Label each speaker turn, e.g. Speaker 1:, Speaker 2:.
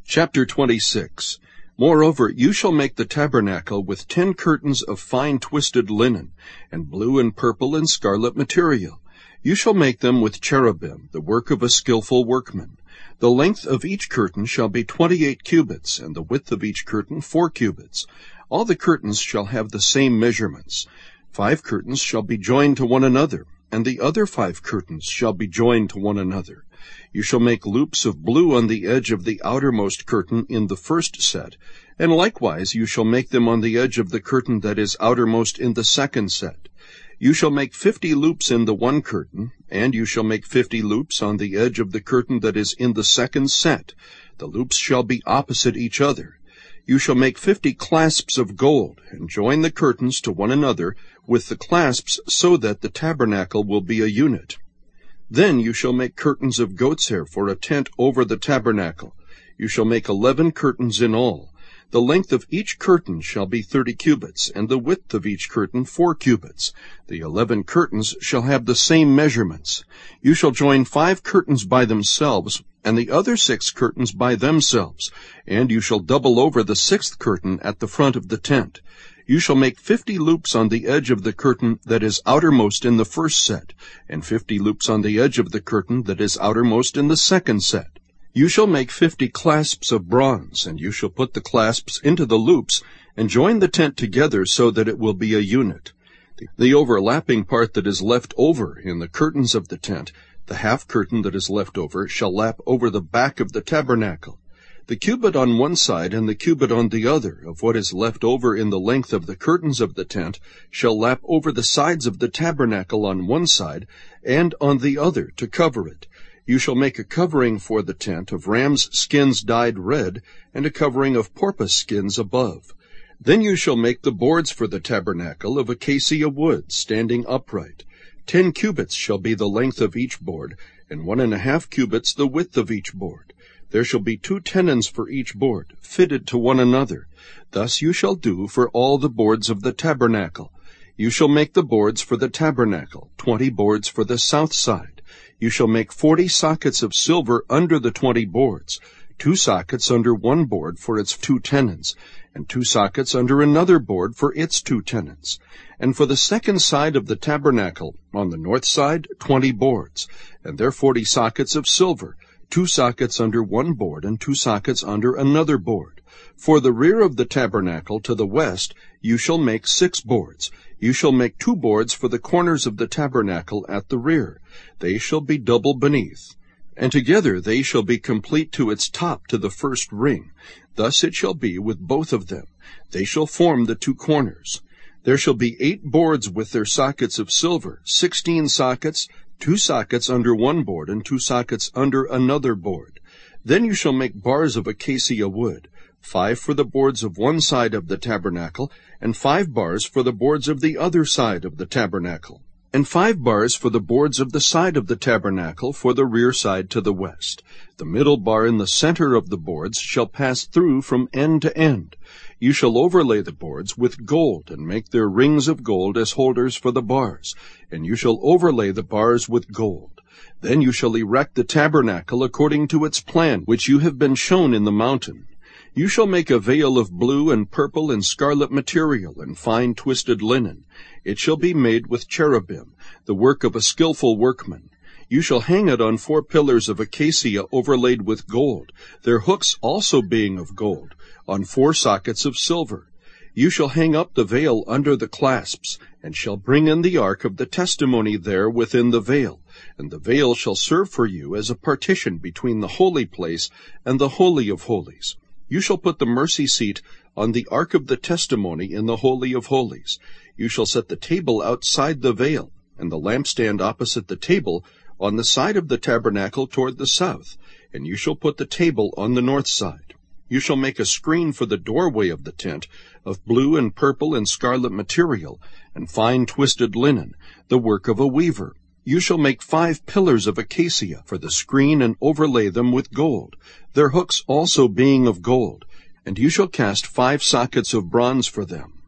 Speaker 1: Chapter 26. Moreover, you shall make the tabernacle with 10 curtains of fine twisted linen, and blue and purple and scarlet material. You shall make them with cherubim, the work of a skillful workman. The length of each curtain shall be 28 cubits, and the width of each curtain 4 cubits. All the curtains shall have the same measurements. 5 curtains shall be joined to one another, and the other 5 curtains shall be joined to one another. You shall make loops of blue on the edge of the outermost curtain in the first set, and likewise you shall make them on the edge of the curtain that is outermost in the second set. You shall make 50 loops in the one curtain, and you shall make 50 loops on the edge of the curtain that is in the second set. The loops shall be opposite each other. You shall make 50 clasps of gold, and join the curtains to one another with the clasps, so that the tabernacle will be a unit. Then you shall make curtains of goat's hair for a tent over the tabernacle. You shall make 11 curtains in all. The length of each curtain shall be 30 cubits, and the width of each curtain 4 cubits. The 11 curtains shall have the same measurements. You shall join 5 curtains by themselves, and the other 6 curtains by themselves, and you shall double over the 6th curtain at the front of the tent. You shall make 50 loops on the edge of the curtain that is outermost in the first set, and 50 loops on the edge of the curtain that is outermost in the second set. You shall make 50 clasps of bronze, and you shall put the clasps into the loops, and join the tent together so that it will be a unit. The overlapping part that is left over in the curtains of the tent, the half curtain that is left over, shall lap over the back of the tabernacle. The cubit on one side and the cubit on the other of what is left over in the length of the curtains of the tent shall lap over the sides of the tabernacle on one side and on the other to cover it. You shall make a covering for the tent of ram's skins dyed red, and a covering of porpoise skins above. Then you shall make the boards for the tabernacle of acacia wood, standing upright. 10 cubits shall be the length of each board, and 1.5 cubits the width of each board. There shall be 2 tenons for each board, fitted to one another. Thus you shall do for all the boards of the tabernacle. You shall make the boards for the tabernacle, 20 boards for the south side. You shall make 40 sockets of silver under the 20 boards, 2 sockets under one board for its 2 tenons, and 2 sockets under another board for its 2 tenons. And for the second side of the tabernacle, on the north side, 20 boards, and their 40 sockets of silver, 2 sockets under one board and 2 sockets under another board. For the rear of the tabernacle to the west you shall make 6 boards. You shall make 2 boards for the corners of the tabernacle at the rear. They shall be double beneath, and together they shall be complete to its top to the first ring. Thus it shall be with both of them. They shall form the 2 corners. There shall be 8 boards with their sockets of silver, 16 sockets, 2 sockets under one board and 2 sockets under another board. Then you shall make bars of acacia wood, 5 for the boards of one side of the tabernacle, and 5 bars for the boards of the other side of the tabernacle, and 5 bars for the boards of the side of the tabernacle for the rear side to the west. The middle bar in the center of the boards shall pass through from end to end. You shall overlay the boards with gold, and make their rings of gold as holders for the bars, and you shall overlay the bars with gold. Then you shall erect the tabernacle according to its plan, which you have been shown in the mountain. You shall make a veil of blue and purple and scarlet material and fine twisted linen. It shall be made with cherubim, the work of a skillful workman. You shall hang it on 4 pillars of acacia overlaid with gold, their hooks also being of gold, on 4 sockets of silver. You shall hang up the veil under the clasps, and shall bring in the ark of the testimony there within the veil, and the veil shall serve for you as a partition between the holy place and the Holy of Holies. You shall put the mercy seat on the ark of the testimony in the Holy of Holies. You shall set the table outside the veil, and the lampstand opposite the table on the side of the tabernacle toward the south, and you shall put the table on the north side. You shall make a screen for the doorway of the tent of blue and purple and scarlet material, and fine twisted linen, the work of a weaver. You shall make 5 pillars of acacia for the screen, and overlay them with gold, their hooks also being of gold. And you shall cast 5 sockets of bronze for them.